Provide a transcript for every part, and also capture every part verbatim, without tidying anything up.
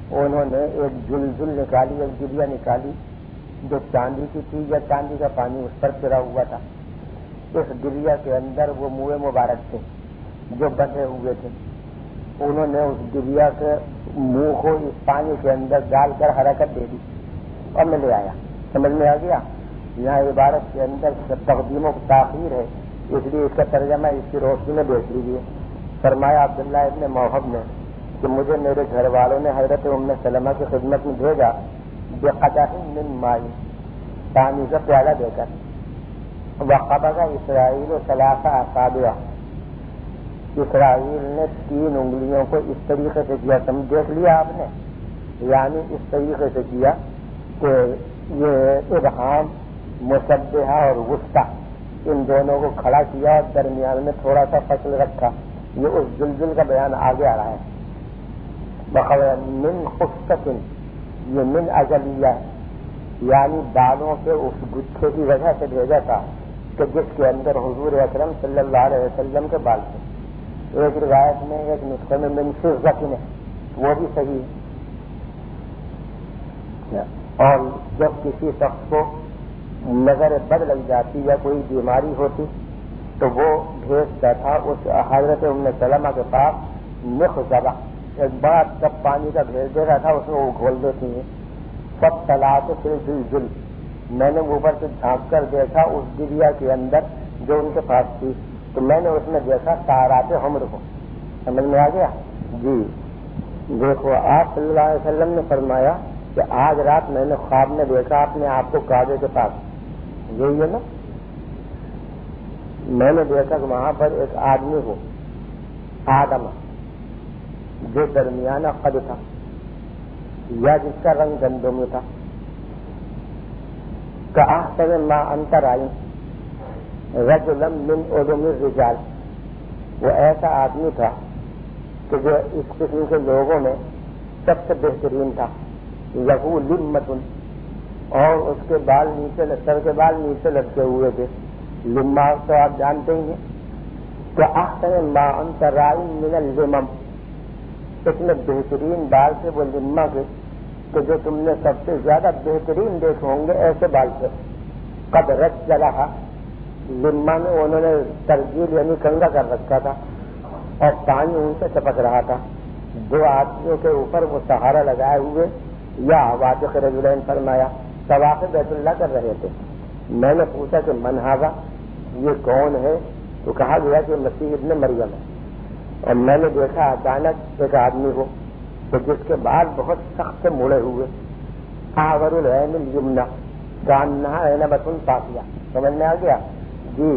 انہوں نے ایک جلجل نکالی، ایک گریا نکالی جو چاندی کی تھی یا چاندی کا پانی اس پر پھرا ہوا تھا. اس گریا کے اندر وہ منہ مبارک تھے جو بندھے ہوئے تھے. انہوں نے اس گریا کے منہ کو اس پانی کے اندر ڈال کر حرکت دے دی اور میں لے آیا. سمجھ میں آ گیا؟ یہاں عبارت کے اندر تقدیم و تاخیر ہے، اس لیے اس کا ترجمہ اس کی روشنی میں دیکھ لیجیے. فرمایا عبداللہ ابن موہب نے کہ مجھے میرے گھر والوں نے حضرت ام سلمہ کی خدمت میں بھیجا بقدح من ماء، پانی کا پیالہ دے کر. وقبض اسرائیل ثلاث اصابع، اسرائیل نے تین انگلیوں کو اس طریقے سے کیا. تم دیکھ لیا آپ نے، یعنی اس طریقے سے کیا کہ یہ ابہام، مصبحہ اور وسطیٰ، ان دونوں کو کھڑا کیا اور درمیان میں تھوڑا سا فصل رکھا. یہ اس زلزل کا بیان آگے آ رہا ہے. من خصت، یہ من اجلیہ ہے، یعنی بالوں کے اس گچھے کی وجہ سے بھیجا تھا کہ جس کے اندر حضور اکرم صلی اللہ علیہ وسلم کے بال تھے. ایک روایت میں، ایک نسخے میں من فضۃ ہے، وہ بھی صحیح ہے. اور جب کسی شخص کو نظر بد لگ جاتی یا کوئی بیماری ہوتی تو وہ بھیجتا تھا اس حضرت ام سلمہ کے پاس مخزبہ، ایک بڑا کپ پانی کا بھیج دیتا تھا، اس میں وہ گھول دیتی ہیں. سب طلاق پھر زلزل، میں نے اوپر سے جھانک کر دیکھا اس گریا کے اندر جو ان کے پاس تھی، تو میں نے اس میں دیکھا سارات حمر کو. سمجھ میں آ گیا؟ جی دیکھو، آپ صلی اللہ علیہ وسلم نے فرمایا کہ آج رات میں نے خواب میں دیکھا اپنے آپ کو کعبے کے پاس. یہی ہے نا، میں نے دیکھا کہ وہاں پر ایک آدمی کو، آدم، جو درمیانہ قد تھا یا جس کا رنگ گندمی تھا، کہ احسن ما انت رائی رجلا من علوم الرجال، وہ ایسا آدمی تھا کہ جو اس قسم کے لوگوں میں سب سے بہترین تھا. لہو لمۃ، اور اس کے بال نیچے، سر کے بال نیچے لٹکے ہوئے تھے. لما تو آپ جانتے ہی ہیں کہ احسن ما انت رائی من اللمم، اس میں بہترین بال تھے وہ لما کے، کہ جو تم نے سب سے زیادہ بہترین دیکھے ہوں گے ایسے بال تھے. قد رجلھا، لما میں انہوں نے ترجیل یعنی کنگا کر رکھا تھا اور پانی ان سے چپک رہا تھا. دو آدمیوں کے اوپر وہ سہارا لگائے ہوئے یا واجق رجلین فرمایا طواف بیت اللہ کر رہے تھے. میں نے پوچھا کہ من ھذا، یہ کون ہے؟ تو کہا گیا کہ مسیح ابن مریم ہے. اور میں نے دیکھا اچانک ایک آدمی کو کہ جس کے بال بہت سخت سے مڑے ہوئے، آور العین الیمنی کانہا عنبۃ صافیہ. سمجھ میں آ گیا؟ جی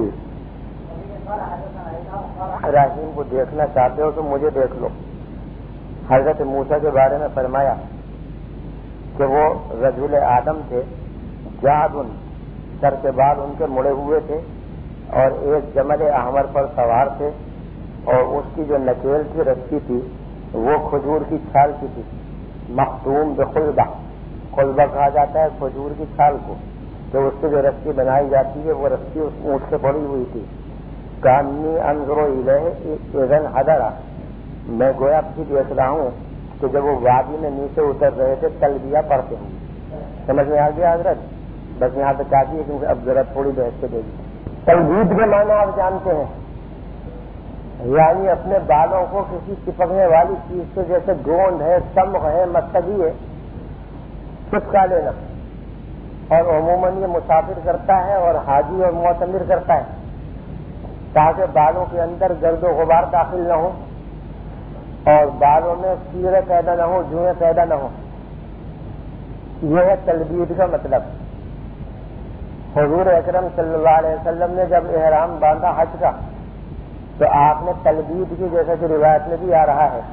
ابراہیم کو دیکھنا چاہتے ہو تو مجھے دیکھ لو. حضرت موسیٰ کے بارے میں فرمایا کہ وہ رجل آدم تھے، جادن، سر کے بال ان کے مڑے ہوئے تھے اور ایک جمل احمر پر سوار تھے، اور اس کی جو نکیل تھی، رسی تھی، وہ کھجور کی چھال کی تھی. مختوم بخلبہ، خلبہ کہا جاتا ہے کھجور کی چھال کو، تو اس سے جو رسی بنائی جاتی ہے وہ رسی اس اونٹ سے پڑی ہوئی تھی. کانی انظر الیہ اذن حضرا، میں گویا بھی دیکھ رہا ہوں کہ جب وہ وادی میں نیچے اتر رہے تھے تلبیہ پڑھتے ہیں. سمجھ میں آ گیا حضرت؟ بس یہاں تک کافی ہے کیونکہ اب ذرا تھوڑی بحث سے دے گی. تلبید کے معنی آپ جانتے ہیں، یعنی اپنے بالوں کو کسی چپکنے والی چیز سے، جیسے گوند ہے، سمغ ہے، مستگی ہے، چپکا لینا. اور عموماً یہ مسافر کرتا ہے اور حاجی اور معتمر کرتا ہے تاکہ بالوں کے اندر گرد و غبار داخل نہ ہو اور بالوں میں کیڑے پیدا نہ ہو، جوئیں پیدا نہ ہو. یہ ہے تلبید کا مطلب. حضور اکرم صلی اللہ علیہ وسلم نے جب احرام باندھا حج کا تو آپ نے تلبید کی، جیسا کہ روایت میں بھی آ رہا ہے.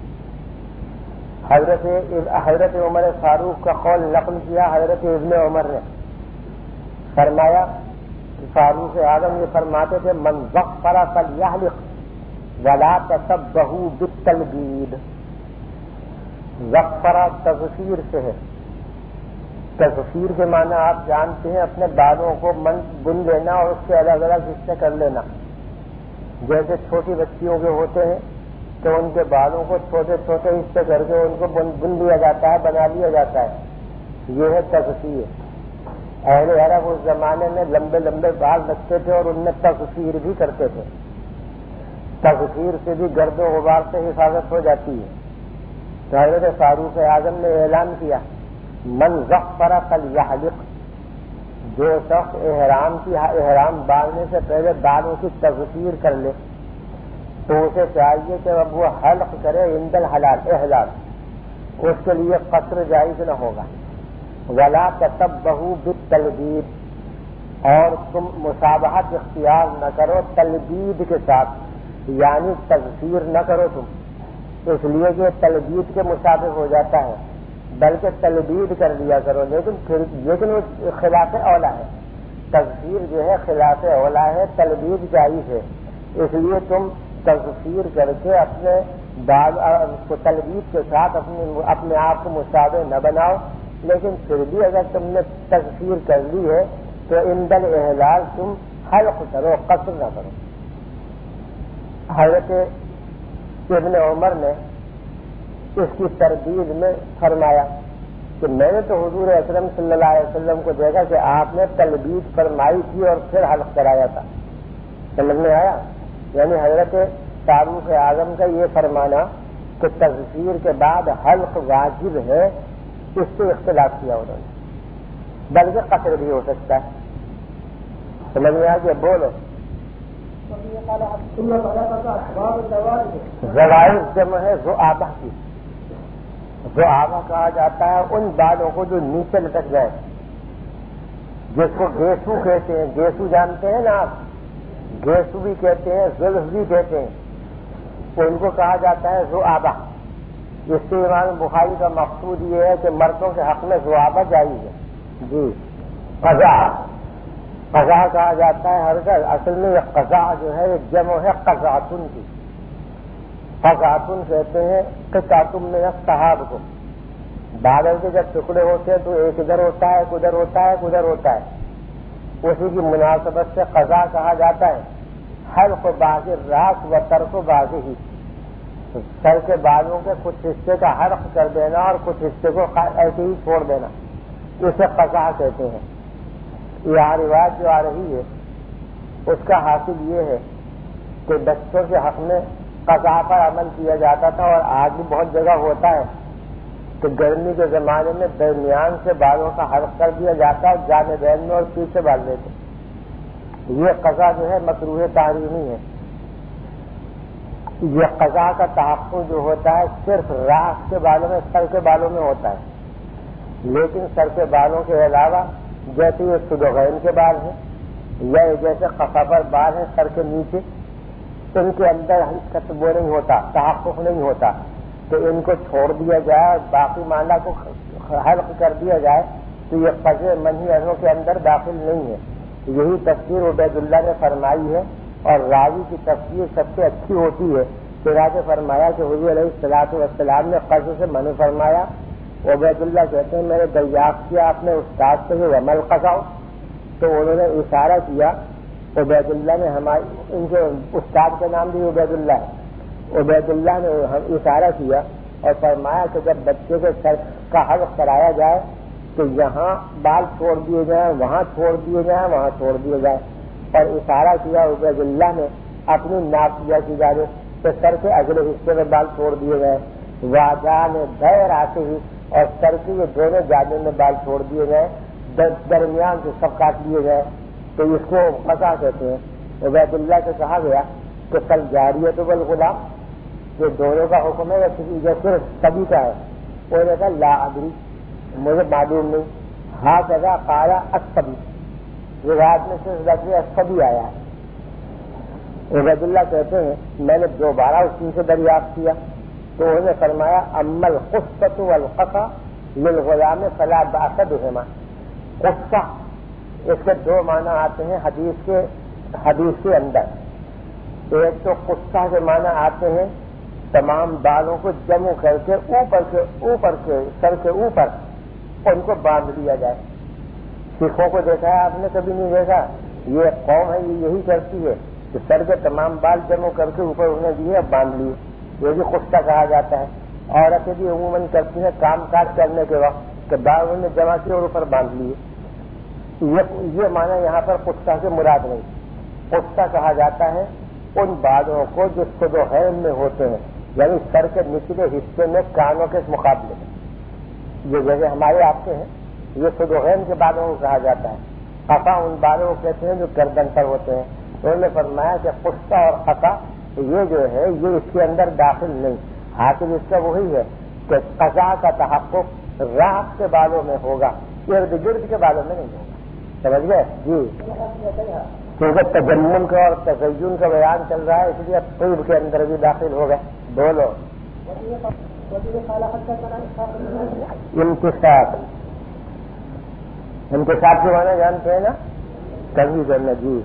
حضرت حضرت عمر فاروق کا قول نقل کیا حضرت ابن عمر نے، فرمایا فاروق اعظم یہ فرماتے تھے من ظفر فلیحلق ولا تشبہوا بالتلبید. ظفر تظفیر سے ہے. تظفیر کے معنی آپ جانتے ہیں اپنے بالوں کو من بن لینا اور اس کے الگ الگ حصے کر لینا. جیسے چھوٹی بچیوں کے ہوتے ہیں کہ ان کے بالوں کو چھوٹے چھوٹے حصے کر کے ان کو بن لیا جاتا ہے، بنا لیا جاتا ہے، یہ ہے تقصیر۔ اہل عرب اس زمانے میں لمبے لمبے بال رکھتے تھے اور ان میں تقصیر بھی کرتے تھے۔ تقصیر سے بھی گرد و غبار سے حفاظت ہو جاتی ہے۔ تو حضرت فاروق اعظم نے اعلان کیا، من ظفر فلیحلق، جو شخص احرام کی احرام باندھنے سے پہلے بالوں کی تقصیر کر لے تو اسے چاہیے کہ اب وہ حلق کرے عند الحلال احلال، اس کے لیے قصر جائز نہ ہوگا۔ ولا تتبہوا بالتلبید، اور تم مشابہت اختیار نہ کرو تلبید کے ساتھ، یعنی تقصیر نہ کرو تم، اس لیے کہ تلبید کے مشابہ ہو جاتا ہے، بلکہ تلبید کر لیا کرو، لیکن پھر لیکن وہ خلاف اولا ہے، تقصیر جو ہے خلاف اولا ہے، تلبید جائز ہے، اس لیے تم تقصیر کر کے اپنے کو تلبید کے ساتھ اپنے اپنے آپ کو مشابہ نہ بناؤ، لیکن پھر بھی اگر تم نے تقصیر کر لی ہے تو عند الاحلال تم حلق کرو، قصر نہ کرو۔ حضرت ابن عمر نے اس کی تردید میں فرمایا کہ میں نے تو حضور اکرم صلی اللہ علیہ وسلم کو دیکھا کہ آپ نے تلبید فرمائی تھی اور پھر حلق کرایا تھا، سمجھ میں آیا؟ یعنی حضرت فاروق اعظم کا یہ فرمانا کہ تقصیر کے بعد حلق واجب ہے، اس سے اختلاف کیا انہوں نے، بلکہ قصر بھی ہو سکتا ہے، سمجھ میں آ گیا؟ بولو۔ زوائد جمع ہے ذؤابہ کی، ذؤابہ کہا جاتا ہے ان بالوں کو جو نیچے لٹک جائیں، جس کو گیسو کہتے ہیں، گیسو جانتے ہیں نا آپ، گیسو بھی کہتے ہیں، زلف بھی کہتے ہیں، تو ان کو کہا جاتا ہے ذؤابہ۔ اس سے امام بخاری کا مقصود یہ ہے کہ مردوں کے حق میں ذؤابہ جائز ہے۔ جی، قضا قضا کہا جاتا ہے ہرگز، اصل میں یہ قضا جو ہے یہ جمع ہے قضاتن کی، قضاتن کہتے ہیں قطعۃ من السحاب کو، بادل کے جب ٹکڑے ہوتے ہیں تو ایک ادھر ہوتا ہے، ادھر ہوتا ہے، ادھر ہوتا ہے، اسی کی مناسبت سے قضا کہا جاتا ہے۔ حلق بعض الراس و ترک بعضہ، سر کے بالوں کے کچھ حصے کا حلق کر دینا اور کچھ حصے کو ایسے ہی چھوڑ دینا، اسے قضا کہتے ہیں۔ یہ روایت جو آ رہی ہے اس کا حاصل یہ ہے کہ بچوں کے حق میں قضا پر عمل کیا جاتا تھا، اور آج بھی بہت جگہ ہوتا ہے کہ گرمی کے زمانے میں درمیان سے بالوں کا حلق کر دیا جاتا ہے، جانبین میں اور پیچھے بال دیتے، یہ قضا جو ہے مکروہ تحریمی ہے۔ یہ قضا کا تحفظ جو ہوتا ہے صرف راس کے بالوں میں، سر کے بالوں میں ہوتا ہے، لیکن سر کے بالوں کے علاوہ جیسے یہ صدغین کے بال ہیں یا جیسے قفا پر بال ہیں سر کے نیچے، ان کے اندر وہ نہیں ہوتا، تحفظ نہیں ہوتا، تو ان کو چھوڑ دیا جائے اور باقی مالا کو حلق کر دیا جائے تو یہ قضے منہی عنہ کے اندر داخل نہیں ہے۔ یہی تفسیر عبید اللہ نے فرمائی ہے، اور راوی کی تفسیر سب سے اچھی ہوتی ہے۔ چنانچہ فرمایا کہ حضور علیہ الصلوۃ والسلام نے قضے سے منع فرمایا۔ عبید اللہ کہتے ہیں میں نے دریافت کیا اپنے استاد سے کہ عمل قضاؤ، تو انہوں نے اشارہ کیا، عبید اللہ نے ہمارے ان کے استاد کا نام بھی عبید اللہ ہے، عبید اللہ نے اشارہ کیا اور فرمایا کہ جب بچے کے سر کا حلق کرایا جائے تو یہاں بال چھوڑ دیے جائیں، وہاں چھوڑ دیے جائیں، وہاں چھوڑ دیے جائیں، اور اشارہ کیا عبید اللہ نے اپنی نافیہ کی جانب کہ سر کے اگلے حصے میں بال چھوڑ دیے گئے، واجان دیر آتے ہی اور سر کے یہ دونوں جانب میں بال چھوڑ دیے گئے، درمیان سے سب کاٹ لیے گئے، تو اس کو قضا کہتے ہیں۔ عبید اللہ سے کہا گیا کہ کل جاریت والغلام، یہ دونوں کا حکم ہے یا کسی جو صرف سبھی کا ہے؟ وہ نے کہا لا ادری، مجھے معلوم نہیں۔ ہاں جگہ قالا السبی، روایت میں صرف لفظ السبی آیا ہے۔ عبید اللہ کہتے ہیں میں نے دوبارہ اسی سے دریافت کیا تو انہوں نے فرمایا اما القصۃ والقصا للغلام فلا باس بہما۔ قصہ اس کے دو معنی آتے ہیں حدیث کے حدیث کے اندر، ایک تو قصہ کے معنی آتے ہیں تمام بالوں کو جمع کر کے اوپر کے اوپر کے سر کے اوپر ان کو باندھ دیا جائے۔ سکھوں کو دیکھا ہے آپ نے؟ کبھی نہیں دیکھا؟ یہ قوم ہے یہ یہی کرتی ہے کہ سر کے تمام بال جمع کر کے اوپر انہیں دیے باندھ لیے، یہ بھی خشتہ کہا جاتا ہے. عورتیں بھی عموماً کرتی ہیں کام کاج کرنے کے وقت کہ باغ میں جمع کیے اور اوپر باندھ لیے. یہ معنی یہاں پر خشتہ سے مراد نہیں. خشتہ کہا جاتا ہے ان بالوں کو جو صدوحین میں ہوتے ہیں، یعنی سر کے نچلے حصے میں کانوں کے مقابلے میں. یہ جیسے ہمارے آپ کے ہیں یہ صدوحین کے بالوں کو کہا جاتا ہے. قفا ان بالوں کو کہتے ہیں جو گردن پر ہوتے ہیں. انہوں نے فرمایا کہ خشتہ اور قفا یہ جو ہے یہ اس کے اندر داخل نہیں. حاصل اس کا وہی ہے کہ قضا کا تحقق راہ کے بالوں میں ہوگا، ارد گرد کے بالوں میں نہیں ہوگا. سمجھ گئے جی؟ کیونکہ تجمل کا اور تزین کا بیان چل رہا ہے، اس لیے طیب کے اندر بھی داخل ہوگا. بولو. انتصاب انتصاب کے معنی جانتے ہیں نا؟ کبھی کرنا. جی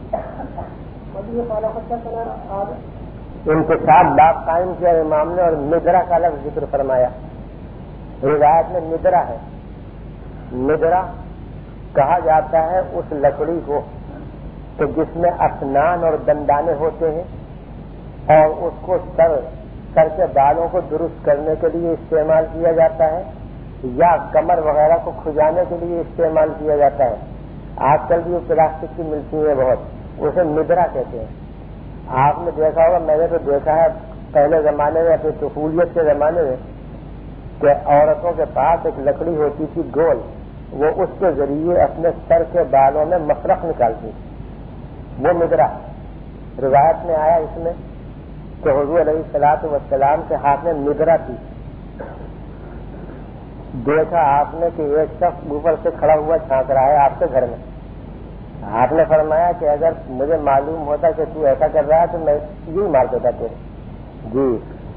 انتصاب باب قائم کیا امام نے اور ندرا کا لفظ ذکر فرمایا. روایت میں ندرا ہے. ندرا کہا جاتا ہے اس لکڑی کو کہ جس میں اسنان اور دندانے ہوتے ہیں اور اس کو سر سر کے بالوں کو درست کرنے کے لیے استعمال کیا جاتا ہے یا کمر وغیرہ کو کھجانے کے لیے استعمال کیا جاتا ہے. آج کل بھی پلاسٹک کی ملتی ہیں بہت، اسے ندرا کہتے ہیں. آپ نے دیکھا ہوگا، میں نے تو دیکھا ہے پہلے زمانے میں اپنی طفولیت کے زمانے میں کہ عورتوں کے پاس ایک لکڑی ہوتی تھی گول، وہ اس کے ذریعے اپنے سر کے بالوں میں مفرق نکالتی تھی. وہ ندرا. روایت میں آیا اس میں کہ حضور علیہ الصلوۃ والسلام کے ہاتھ میں ندرا تھی. دیکھا آپ نے کہ ایک شخص اوپر سے کھڑا ہوا چھانک رہا ہے آپ کے گھر میں. آپ نے فرمایا کہ اگر مجھے معلوم ہوتا کہ تو ایسا کر رہا ہے تو میں یوں مار دیتا تیرے. جی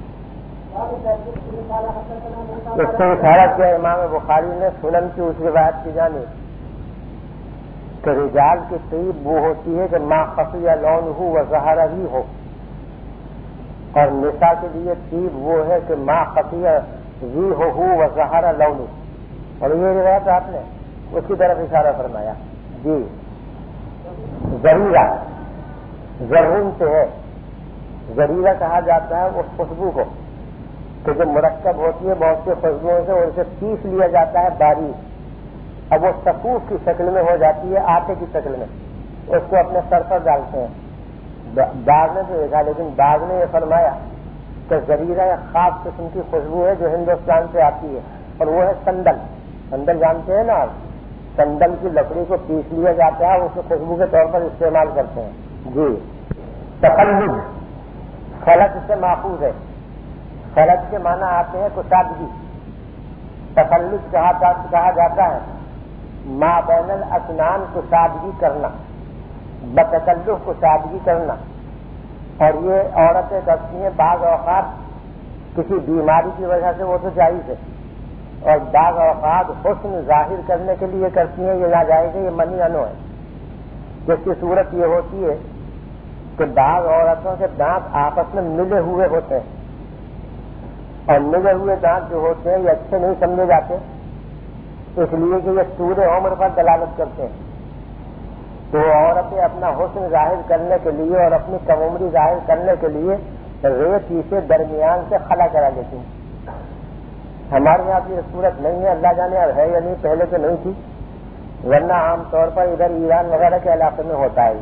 اس کو اشارہ کیا امام بخاری نے سنن کی اس روایت کی جانب کہ رجال کی طیب وہ ہوتی ہے کہ ما خفی لون ہو و ظاہرہ ہی ہو، اور نساء کے لیے طیب وہ ہے کہ ما خفی ری ہو و ظاہرہ لون. اور یہ روایت آپ نے اس کی طرف اشارہ فرمایا. جی زریرہ زرون سے ہے. زریرہ کہا جاتا ہے اس خوشبو کو کہ جو مرکب ہوتی ہے بہت سی خوشبوؤں سے، اور اسے پیس لیا جاتا ہے باریک. اب وہ سفوف کی شکل میں ہو جاتی ہے، آٹے کی شکل میں. اس کو اپنے سر پر ڈالتے ہیں. باغ نے تو دیکھا، لیکن باغ نے یہ فرمایا کہ زریرہ ایک خاص قسم کی خوشبو ہے جو ہندوستان سے آتی ہے، اور وہ ہے سندل. سندل جانتے ہیں نا آپ؟ سندل کی لکڑی کو پیس لیا جاتا ہے، اس کو خوشبو کے طور پر استعمال کرتے ہیں. جی تقلب فلک سے ماخوذ ہے. فلک کے معنی آتے ہیں کشادگی. تقلب کہا جاتا ہے ما بین الاسنان کشادگی کرنا، بتکلف کشادگی کرنا. اور یہ عورتیں کرتی ہیں بعض اوقات کسی بیماری کی وجہ سے، وہ تو جائز ہے، اور بعض اوقات حسن ظاہر کرنے کے لیے کرتی ہیں. یہ ناجائز ہے، یہ منی انو ہے. جس کی صورت یہ ہوتی ہے کہ بعض عورتوں کے دانت آپس میں ملے ہوئے ہوتے ہیں، اور ملے ہوئے دانت جو ہوتے ہیں یہ اچھے نہیں سمجھے جاتے، اس لیے کہ یہ طول عمر پر دلالت کرتے ہیں. تو عورتیں اپنا حسن ظاہر کرنے کے لیے اور اپنی کم عمری ظاہر کرنے کے لیے ریت سے درمیان سے خلا کرا لیتی ہیں. ہمارے یہاں یہ صورت نہیں ہے، اللہ جانے اب ہے یا نہیں، پہلے تو نہیں تھی، ورنہ عام طور پر ادھر ایران وغیرہ کے علاقے میں ہوتا ہے.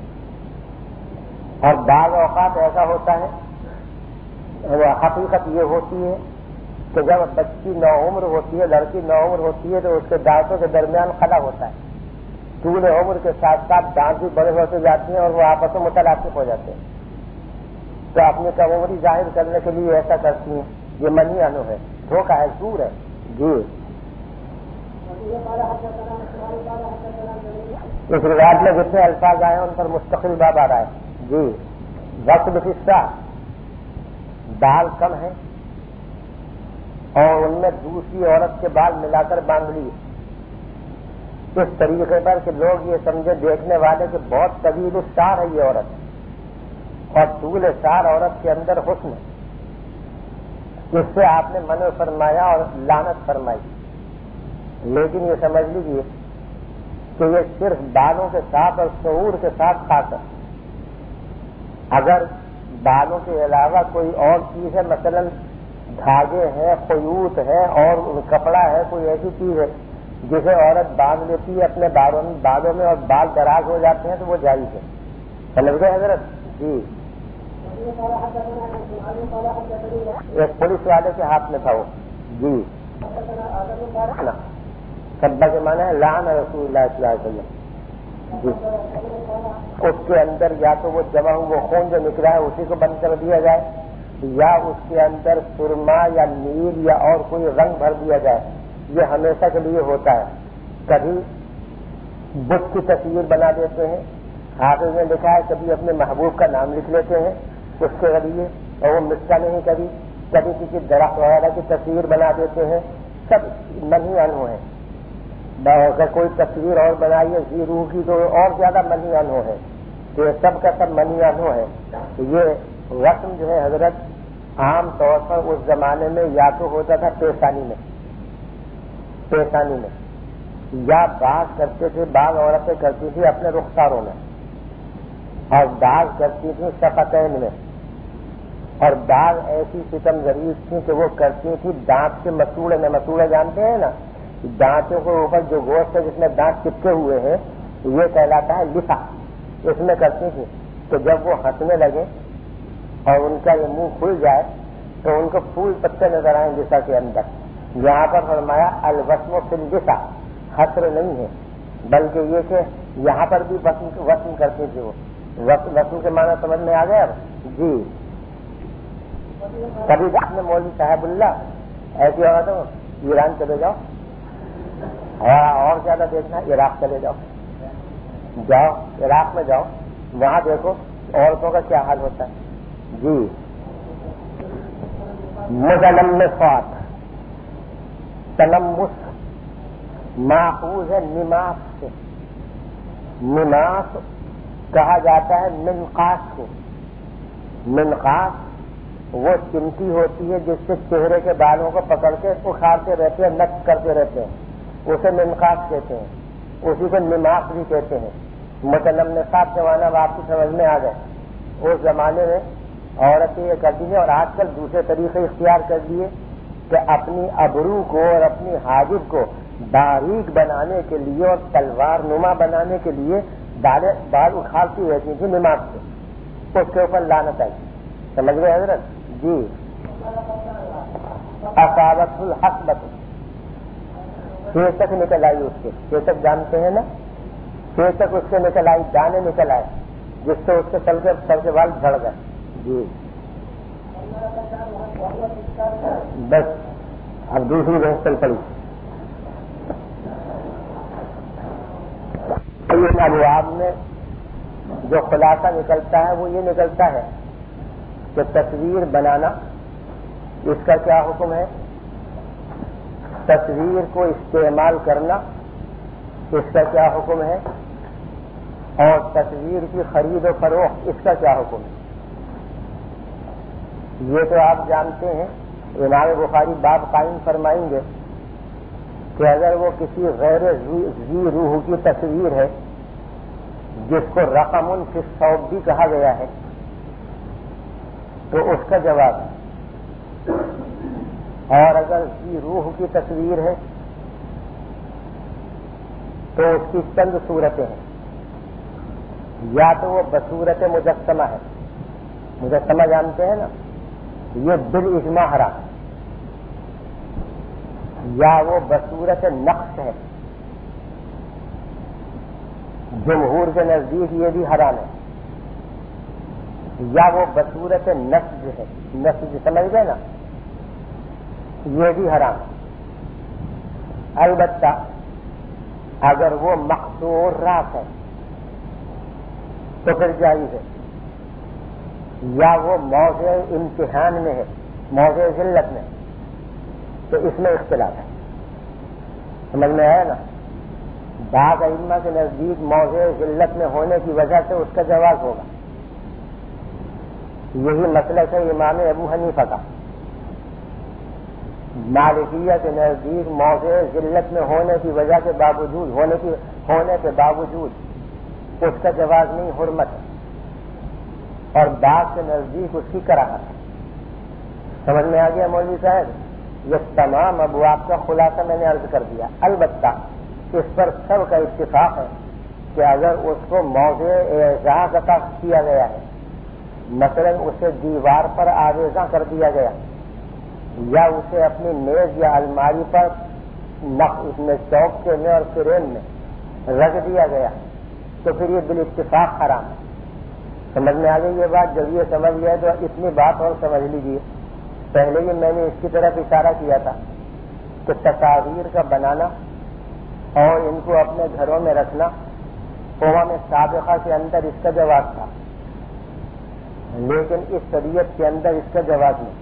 اور بعض اوقات ایسا ہوتا ہے، وہ حقیقت یہ ہوتی ہے کہ جب بچی نو عمر ہوتی ہے، لڑکی نو عمر ہوتی ہے، تو اس کے دانتوں کے درمیان خلا ہوتا ہے. طول عمر کے ساتھ ساتھ دانت بھی بڑے ہوتے جاتے ہیں اور وہ آپس میں متلاقف ہو جاتے ہیں. تو اپنی کم عمری ظاہر کرنے کے لیے ایسا کرتی ہیں. یہ منی انو ہے، دھوکہ ہے، زور ہے. جی اس روایت میں جتنے الفاظ آئے ہیں ان پر مستقل باب آ رہا ہے. جی وقت بفصہ بال کم ہے اور ان میں دوسری عورت کے بال ملا کر باندھ لیے اس طریقے پر کہ لوگ یہ سمجھے دیکھنے والے کہ بہت طویل الشعر ہے یہ عورت، اور طول شعر عورت کے اندر حسن ہے. اس سے آپ نے منع فرمایا اور لعنت فرمائی. لیکن یہ سمجھ لیجیے کہ یہ صرف بالوں کے ساتھ اور شعور کے ساتھ خاص ہے. اگر بالوں کے علاوہ کوئی اور چیز ہے، مثلا دھاگے ہیں، خیوط ہے اور کپڑا ہے، کوئی ایسی چیز ہے جسے عورت باندھ لیتی ہے اپنے بالوں بالوں میں اور بال دراز ہو جاتے ہیں تو وہ جائز ہے. سمجھ گئے حضرت؟ جی. ایک پولیس والے کے ہاتھ میں تھا وہ. جی. سبا کے معنی ہے لعن رسول اللہ صلی اللہ علیہ وسلم. جی. اس کے اندر یا تو وہ جمع ہو وہ خون جو نکلا ہے اسی کو بند کر دیا جائے، یا اس کے اندر سرما یا نیل یا اور کوئی رنگ بھر دیا جائے. یہ ہمیشہ کے لیے ہوتا ہے. کبھی بت کی تصویر بنا دیتے ہیں، حافظ نے لکھا ہے کبھی اپنے محبوب کا نام لکھ لیتے ہیں اس کے ذریعے اور وہ مٹتا نہیں. کبھی کبھی کسی درخت وغیرہ کی تصویر بنا دیتے ہیں. سب منہی عنہ ہیں. اگر کوئی تصویر اور بنائیے اسی روح کی تو اور زیادہ منہی عنہ ہے. تو یہ سب کا سب منہی عنہ ہے. یہ رسم جو ہے حضرت عام طور پر اس زمانے میں یا تو ہوتا تھا پیشانی میں پیشانی میں یا بعض کرتے تھے، بعض عورتیں کرتی تھی اپنے رخساروں میں، اور بعض کرتی تھی شفتین میں، اور بعض ایسی ستم ظریف تھی کہ وہ کرتی تھی دانت کے مسوڑے میں. مسوڑے جانتے ہیں نا، دانتوں کے اوپر جو گوشت ہے جس میں دانت چپکے ہوئے ہیں یہ کہلاتا ہے لفا. اس میں کرتی تھی. تو جب وہ ہنسنے لگے اور ان کا یہ منہ کھل جائے تو ان کو پھول پتے نظر آئیں لسا کے اندر. یہاں پر فرمایا الوسم فی اللسا، حسر نہیں ہے بلکہ یہ کہ یہاں پر بھی وسم وسم کرتی تھی. وہ وسم کے معنی سمجھ میں آ گیا اب؟ جی. کبھی اپنے مولوی صاحب اللہ ایسی ہوگا تو ایران چلے جاؤ، اور زیادہ دیکھنا عراق چلے جاؤ جاؤ عراق میں جاؤ، وہاں دیکھو عورتوں کا کیا حال ہوتا ہے. جی. متلمسات، تلمس ماخوذ ہے نماس سے. نماس کہا جاتا ہے منقاس کو. منقاس وہ چمٹی ہوتی ہے جس سے چہرے کے بالوں کو پکڑ کے اکھاڑتے رہتے ہیں، نقص کرتے رہتے ہیں، اسے منقاس کہتے ہیں. اسی کو نماس بھی کہتے ہیں. متلمسات کے معنی آپ کی سمجھ میں آ گئے. اس زمانے میں عورتیں یہ کرتی ہیں اور آج کل دوسرے طریقے اختیار کر دیے کہ اپنی ابرو کو اور اپنی حاجب کو باریک بنانے کے لیے اور تلوار نما بنانے کے لیے بال اکھاڑتی رہتی تھی نماز سے. اس کے اوپر لعنت آئی. سمجھ گئے حضرت؟ جی. اصابت الحسبت، چیتک نکل آئی اس کے. چیتک جانتے ہیں نا؟ چیتک اس کے نکل آئی، دانے نکل آئے جس سے اس کے سر کے سر کے بال جھڑ گئے. جی. بس اب دوسری بحث چل پڑی. ابواب میں جو خلاصہ نکلتا ہے وہ یہ نکلتا ہے کہ تصویر بنانا اس کا کیا حکم ہے، تصویر کو استعمال کرنا اس کا کیا حکم ہے، اور تصویر کی خرید و فروخت اس کا کیا حکم ہے. یہ تو آپ جانتے ہیں. امام بخاری باب قائم فرمائیں گے کہ اگر وہ کسی غیر ذی روح کی تصویر ہے جس کو رقم فی الصوب بھی کہا گیا ہے تو اس کا جواب ہے. اور اگر ذی روح کی تصویر ہے تو اس کی چند صورتیں ہیں. یا تو وہ بصورت مجسمہ ہے، مجسمہ جانتے ہیں نا، یہ بالاجماع حرام ہے. یا وہ بصورت نقش ہے، جمہور کے نزدیک یہ بھی حرام ہے. یا وہ بصورت نسج ہے، نسج سمجھ گئے نا، یہ بھی حرام ہے. البتہ اگر وہ مقصور راس ہے تو پھر جائز ہے. یا وہ موضع امتحان میں ہے، موضع ذلت میں، تو اس میں اختلاف ہے. سمجھ میں آیا نا؟ بعض ائمہ کے نزدیک موضع ذلت میں ہونے کی وجہ سے اس کا جواز ہوگا. یہی مسلک ہے امام ابو حنیفہ کا. مالکیہ کے نزدیک موضع ذلت میں ہونے کی وجہ کے باوجود ہونے کی ہونے کے باوجود اس کا جواز نہیں، حرمت ہے. اور باغ کے نزدیک اس کی کراہت ہے۔ سمجھ میں آ گیا مولوی صاحب؟ یہ تمام ابواب کا خلاصہ میں نے عرض کر دیا۔ البتہ اس پر سب کا اتفاق ہے کہ اگر اس کو موضع اعزاز عطا کیا گیا ہے، مثلا اسے دیوار پر آویزاں کر دیا گیا یا اسے اپنی میز یا الماری پر چوکچے میں اور فریم میں رکھ دیا گیا تو پھر یہ بالاتفاق حرام ہے۔ سمجھ میں آ گئی یہ بات؟ جب یہ سمجھ گیا تو اتنی بات اور سمجھ لیجیے۔ پہلے ہی میں نے اس کی طرف اشارہ کیا تھا کہ تصاویر کا بنانا اور ان کو اپنے گھروں میں رکھنا قوم سابقہ کے اندر اس کا جواز تھا، لیکن اس شریعت کے اندر اس کا جواز نہیں،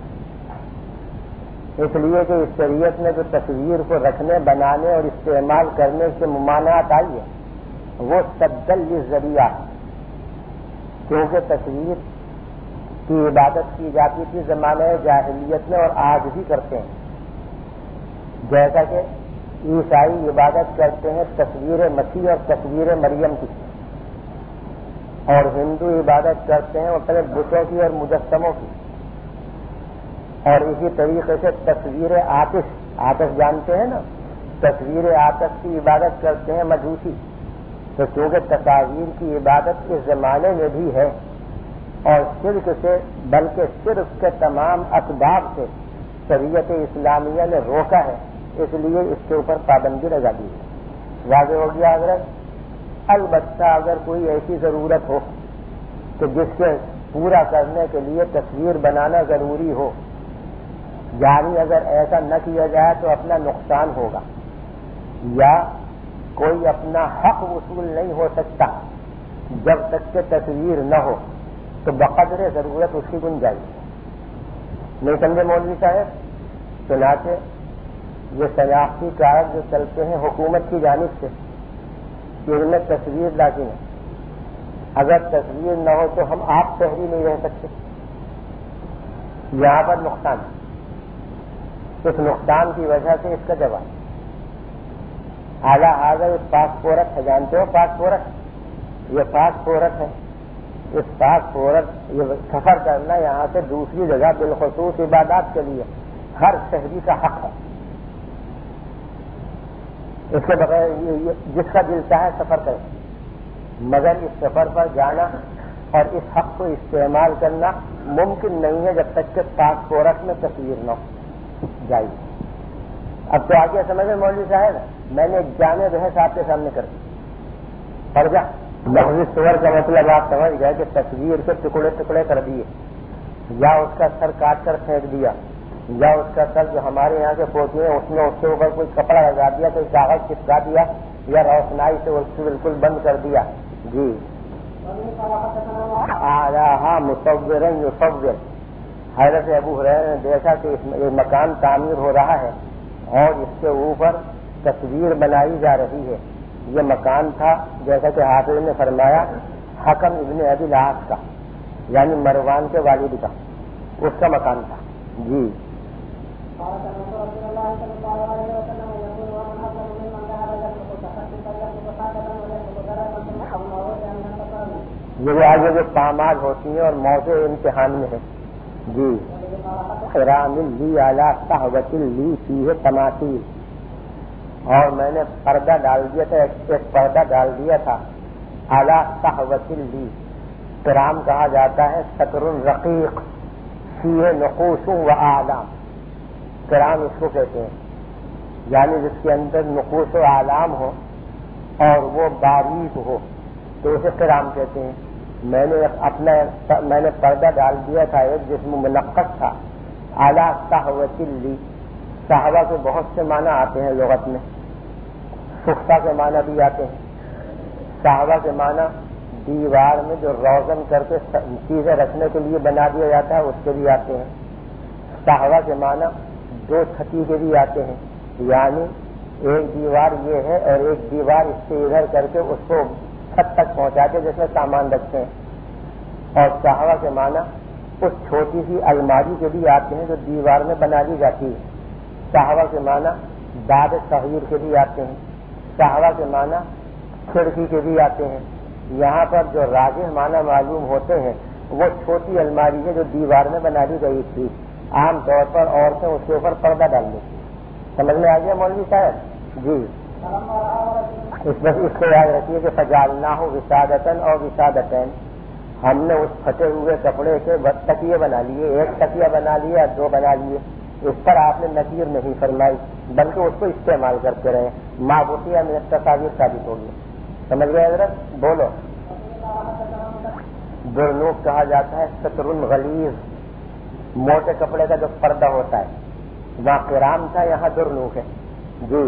اس لیے کہ اس شریعت میں جو تصویر کو رکھنے، بنانے اور استعمال کرنے کے ممانعات آئی ہے وہ سدل ذریعہ، کیونکہ تصویر کی عبادت کی جاتی تھی زمانہ جاہلیت میں اور آج بھی کرتے ہیں۔ جیسا کہ عیسائی عبادت کرتے ہیں تصویر مسیح اور تصویر مریم کی، اور ہندو عبادت کرتے ہیں مختلف بتوں کی اور مجسموں کی، اور اسی طریقے سے تصویر آتش آتش جانتے ہیں نا، تصویر آتش کی عبادت کرتے ہیں مجوسی۔ تو چونکہ تصاویر کی عبادت اس زمانے میں بھی ہے اور شرک سے بلکہ شرک کے تمام اسباب سے شریعت اسلامیہ نے روکا ہے، اس لیے اس کے اوپر پابندی لگا دی ہے۔ واضح ہو گیا حضرت؟ البتہ اگر کوئی ایسی ضرورت ہو کہ جس کے پورا کرنے کے لیے تصویر بنانا ضروری ہو، یعنی اگر ایسا نہ کیا جائے تو اپنا نقصان ہوگا یا کوئی اپنا حق وصول نہیں ہو سکتا جب تک کہ تصویر نہ ہو، تو بقدر ضرورت اس کی گنجائش نہیں سمجھے مولوی صاحب؟ چنانچہ یہ شناختی کارڈ جو چلتے ہیں حکومت کی جانب سے ان میں تصویر لازم ہے، اگر تصویر نہ ہو تو ہم آپ شہری نہیں رہ سکتے، یہاں پر نقصان ہے۔ اس نقصان کی وجہ سے اس کا جواب اعلیٰ حاضر پاسپورٹ ہے، جانتے ہو پاسپورٹ؟ یہ پاسپورٹ ہے، اس پاسپورٹ یہ سفر کرنا یہاں سے دوسری جگہ بالخصوص عبادات کے لیے ہر شہری کا حق ہے، اس کے بغیر جس کا دل چاہے سفر کرے، مگر اس سفر پر جانا اور اس حق کو استعمال کرنا ممکن نہیں ہے جب تک کہ پاسپورٹ میں تصویر نہ ہو جائے۔ اب تو آگے سمجھے مولوی صاحب؟ میں نے ایک جامع بحث آپ کے سامنے کر دی، پڑھ جا لفظی صور کا مطلب آپ سمجھ گئے کہ تصویر کے ٹکڑے ٹکڑے کر دیے، یا اس کا سر کاٹ کر پھینک دیا، یا اس کا سر جو ہمارے یہاں کے پوچھے ہیں اس میں اس کے اوپر کوئی کپڑا لگا دیا، کوئی کاغذ چپکا دیا، یا روشنائی سے اس کو بالکل بند کر دیا۔ جی ہاں مصور یصور، حضرت ابو ہریرہ نے دیکھا کہ یہ مکان تعمیر ہو رہا ہے اور اس کے اوپر تصویر بنائی جا رہی ہے۔ یہ مکان تھا جیسا کہ حافظ نے فرمایا حکم ابن ابی العاص کا، یعنی مروان کے والد کا، اس کا مکان تھا۔ جی یہ آگے جو پامال ہوتی ہیں اور موضوع امتحان میں ہے۔ جی رام لی اعلیٰ صحبت لی فیہ تماثیل، اور میں نے پردہ ڈال دیا تھا، ایک پردہ ڈال دیا تھا اعلیٰ صحبت لی، کرام کہا جاتا ہے سطر رقیق فیہ نقوش و اعلام، کرام اس کو کہتے ہیں، یعنی جس کے اندر نقوش و اعلام ہو اور وہ باریک ہو تو اسے کرام کہتے ہیں۔ میں نے اپنا میں نے پردہ ڈال دیا تھا ایک جس میں منقش تھا اعلیٰ صحبت لی، صحابہ کے بہت سے معنی آتے ہیں لغت میں، سختہ کے معنی بھی آتے ہیں، صحابہ کے معنی دیوار میں جو روزن کر کے چیزیں رکھنے کے لیے بنا دیا جاتا ہے اس کے بھی آتے ہیں، صحابہ کے معنی دو چھتی کے بھی آتے ہیں، یعنی ایک دیوار یہ ہے اور ایک دیوار اس سے ادھر کر کے اس کو چھت تک پہنچاتے جس میں سامان رکھتے ہیں، اور صحابہ کے معنی اس چھوٹی سی الماری کے بھی آتے ہیں جو دیوار میں بنا دی جاتی ہے، صحابہ کے معنی باب صغیر کے بھی آتے ہیں، صحابہ کے معنی کھڑکی کے بھی آتے ہیں۔ یہاں پر جو راجح معنی معلوم ہوتے ہیں وہ چھوٹی الماری ہے جو دیوار میں بنا دی گئی تھی، عام طور پر عورتیں اس کے اوپر پردہ ڈال دیتی. سمجھ میں آ گیا مولوی صاحب؟ جی اس بس اس کو یاد رکھیے کہ فجعلناہ وسادۃ اور وسادتین، ہم نے اس پھٹے ہوئے کپڑے کے تکیے بنا لیے، ایک تکیہ بنا لیا، دو بنا لیے. اس پر آپ نے نکیر نہیں فرمائی بلکہ اس کو استعمال کرتے رہے. ما بقیہ من التصاویر ثابت ہو گیا. سمجھ گئے حضرت؟ بولو. درنوک کہا جاتا ہے ستر غلیظ، موٹے کپڑے کا جو پردہ ہوتا ہے. وہاں قرام تھا، یہاں درنوک ہے. جی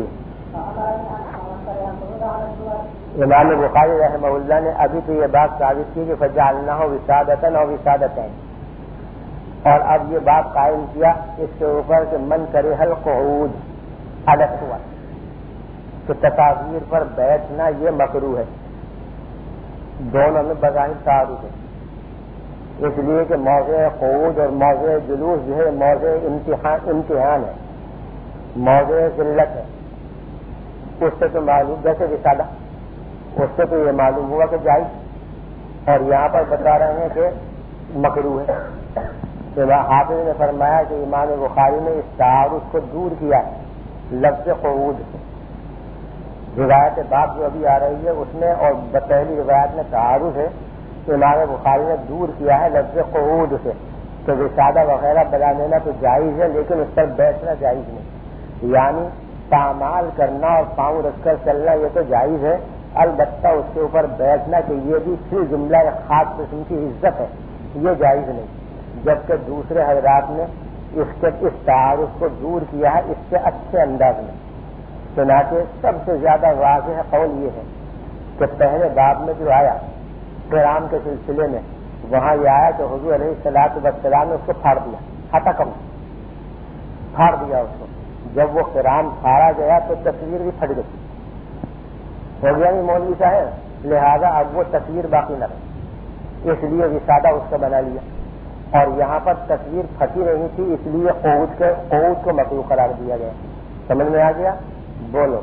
امام بخاری رحمہ اللہ نے ابھی تو یہ بات ثابت کی کہ فجعلناہ وسادۃ اور وسادتین، اور اب یہ بات قائم کیا اس کے اوپر کہ من کرہ القعود علی الصور، کہ تصاویر پر بیٹھنا یہ مکروہ ہے. دونوں میں بظاہر تعارض ہے، اس لیے کہ موضع قعود اور موضع جلوس جو ہے موضع امتحان امتحان ہے، موضع ذلت ہے. اس سے تو معلوم، جیسے وسادہ، اس سے تو یہ معلوم ہوا کہ جائز، اور یہاں پر بتا رہے ہیں کہ مکروہ ہے. حافظ نے فرمایا کہ امام بخاری نے اس تعارض کو دور کیا ہے لفظ قعود سے. روایت باب جو ابھی آ رہی ہے اس میں اور پہلی روایت میں تعارض ہے، تو امام بخاری نے دور کیا ہے لفظ قعود سے. تو وسادہ وغیرہ بنا لینا تو جائز ہے، لیکن اس پر بیٹھنا جائز نہیں. یعنی پامال کرنا اور پاؤں رکھ کر چلنا یہ تو جائز ہے، البتہ اس کے اوپر بیٹھنا کہ یہ بھی پھر جملہ خاص قسم کی عزت ہے، یہ جائز نہیں. جبکہ دوسرے حضرات نے اس کے اس تعارض کو دور کیا ہے اس سے اچھے انداز میں. چنانچہ سب سے زیادہ واضح قول یہ ہے کہ پہلے باب میں جو آیا قرام کے سلسلے میں، وہاں یہ آیا کہ حضور علیہ الصلوۃ والسلام نے اس کو پھاڑ دیا، ہتکم پھاڑ دیا اس کو. جب وہ قرام پھاڑا گیا تو تصویر بھی پھٹ گئی. ہو گیا نہیں مولوی صاحب؟ لہذا اب وہ تصویر باقی نہ رہی، اس لیے وسادہ اس کا بنا لیا. اور یہاں پر تصویر پھٹی نہیں تھی، اس لیے قعود کے قعود کو مکروہ قرار دیا گیا. سمجھ میں آ گیا؟ بولو.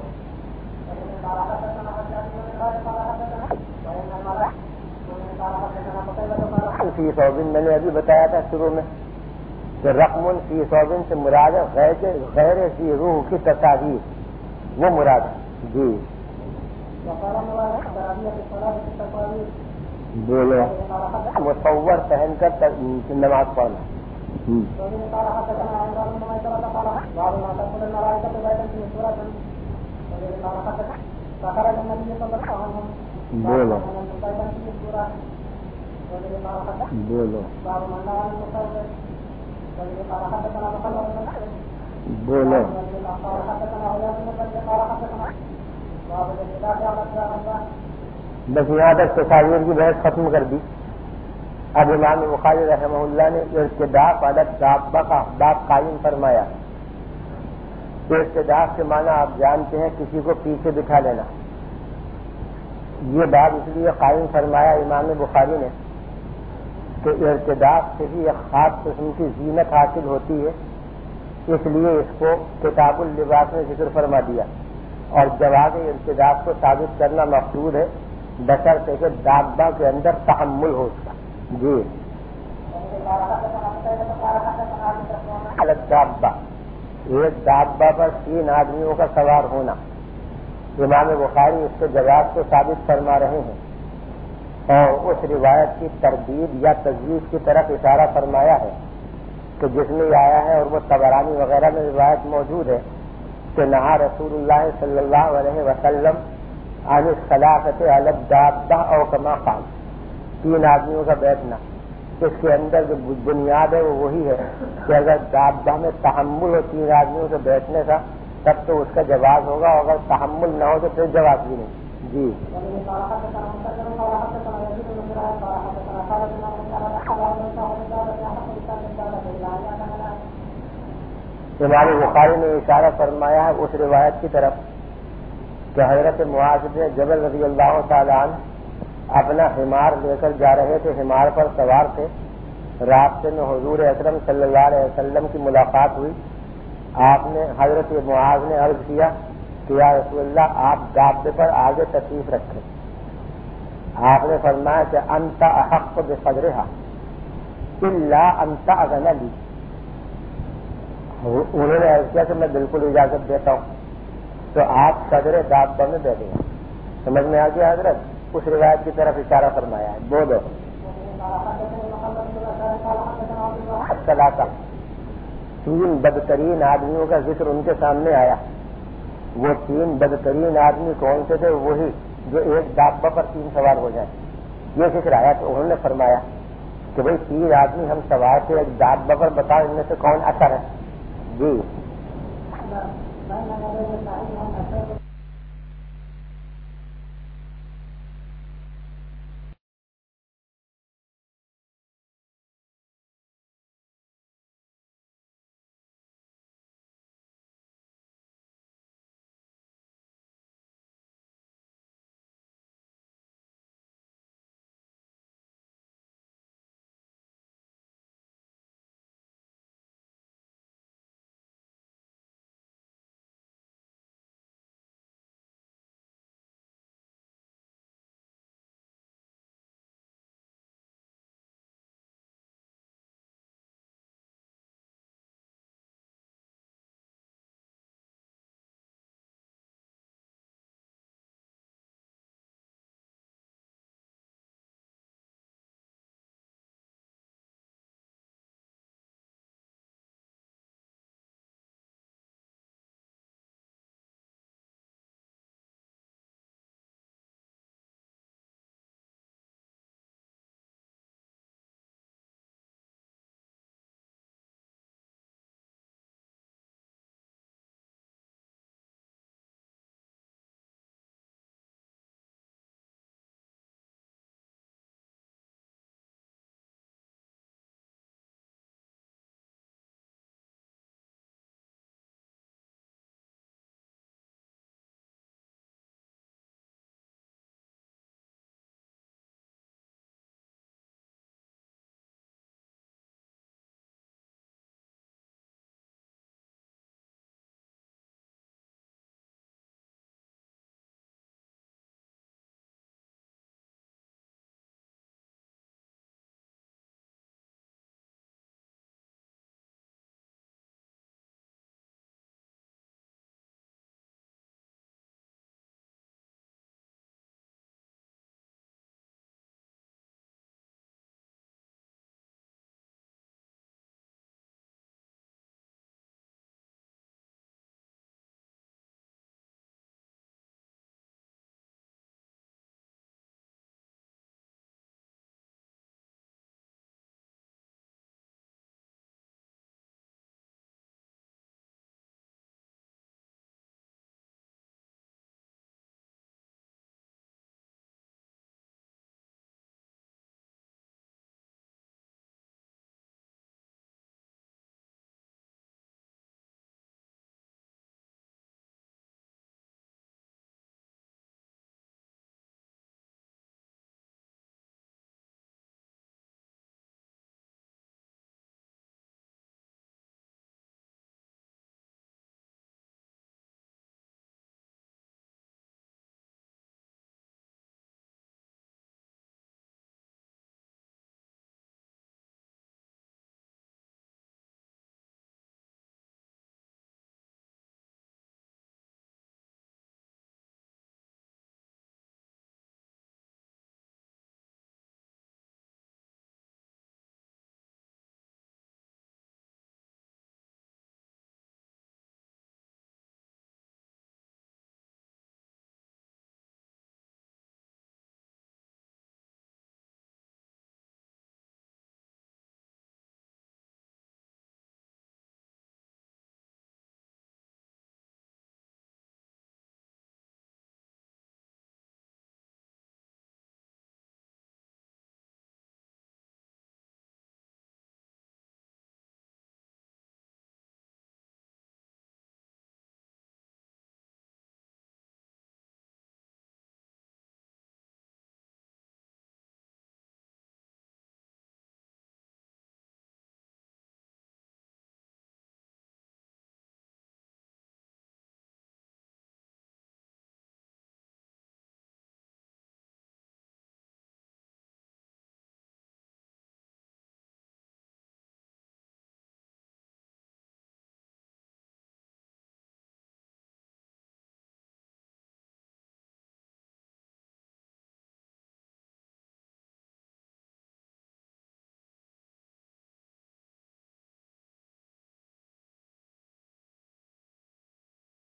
فی صوبن میں نے ابھی بتایا تھا شروع میں کہ رقم فی صوبن سے مراد ہے غیر غیر فی روح کی تصاویر، وہ مراد ہے. جی بولو. مصور پہن کر نماز پڑھنا. بولو بولو بولو. بس یہاں تک تصاویر کی بحث ختم کر دی. اب امام بخاری رحمہ اللہ نے ارتداف عدد دابہ کا باب قائم فرمایا. ارتداف کے معنی آپ جانتے ہیں کسی کو پیچھے بٹھا لینا. یہ بات اس لیے قائم فرمایا امام بخاری نے کہ ارتداف سے ہی ایک خاص قسم کی زینت حاصل ہوتی ہے، اس لیے اس کو کتاب اللباس میں ذکر فرما دیا. اور جواز ارتداف کو ثابت کرنا مقصود ہے بشرطے کہ دابہ کے اندر تحمل ہو اس کا. جی دابہ، ایک دابہ پر تین آدمیوں کا سوار ہونا. امام بخاری اس کے جواز کو ثابت فرما رہے ہیں اور اس روایت کی تردید یا تجویز کی طرف اشارہ فرمایا ہے کہ جس میں آیا ہے، اور وہ طبرانی وغیرہ میں روایت موجود ہے کہ نہا رسول اللہ صلی اللہ علیہ وسلم عن الخلافۃ علی الدابہ او کما قال. تین آدمیوں کا بیٹھنا، اس کے اندر جو بنیاد ہے وہ وہی ہے کہ اگر دابہ میں تحمل ہو تین آدمیوں سے بیٹھنے کا تب تو اس کا جواز ہوگا، اور اگر تحمل نہ ہو تو پھر جواز بھی نہیں. جی امام بخاری نے اشارہ فرمایا ہے اس روایت کی طرف کہ حضرت معاذ بن جبل رضی اللہ تعالیٰ عنہ اپنا حمار لے کر جا رہے تھے، حمار پر سوار تھے. راستے میں حضور اکرم صلی اللہ علیہ وسلم کی ملاقات ہوئی. آپ نے حضرت معاذ نے عرض کیا کہ یا رسول اللہ آپ دابے پر آگے تشریف رکھیں. آپ نے فرمایا کہ انت احق بقدرھا، الا ان تأذن لی، انہوں نے عرض کیا کہ میں بالکل اجازت دیتا ہوں، تو آپ صدر دابہ میں بیٹھے ہیں. سمجھ میں آ گیا حضرت؟ اس روایت کی طرف اشارہ فرمایا ہے. بولو ثلاثہ، تین بدترین آدمیوں کا ذکر ان کے سامنے آیا. وہ تین بدترین آدمی کون سے تھے؟ وہی جو ایک دابہ پر تین سوار ہو جائیں. یہ ذکر آیا تو انہوں نے فرمایا کہ بھئی تین آدمی ہم سوار تھے ایک دابہ پر، بتاؤ ان میں سے کون اثر ہے؟ جی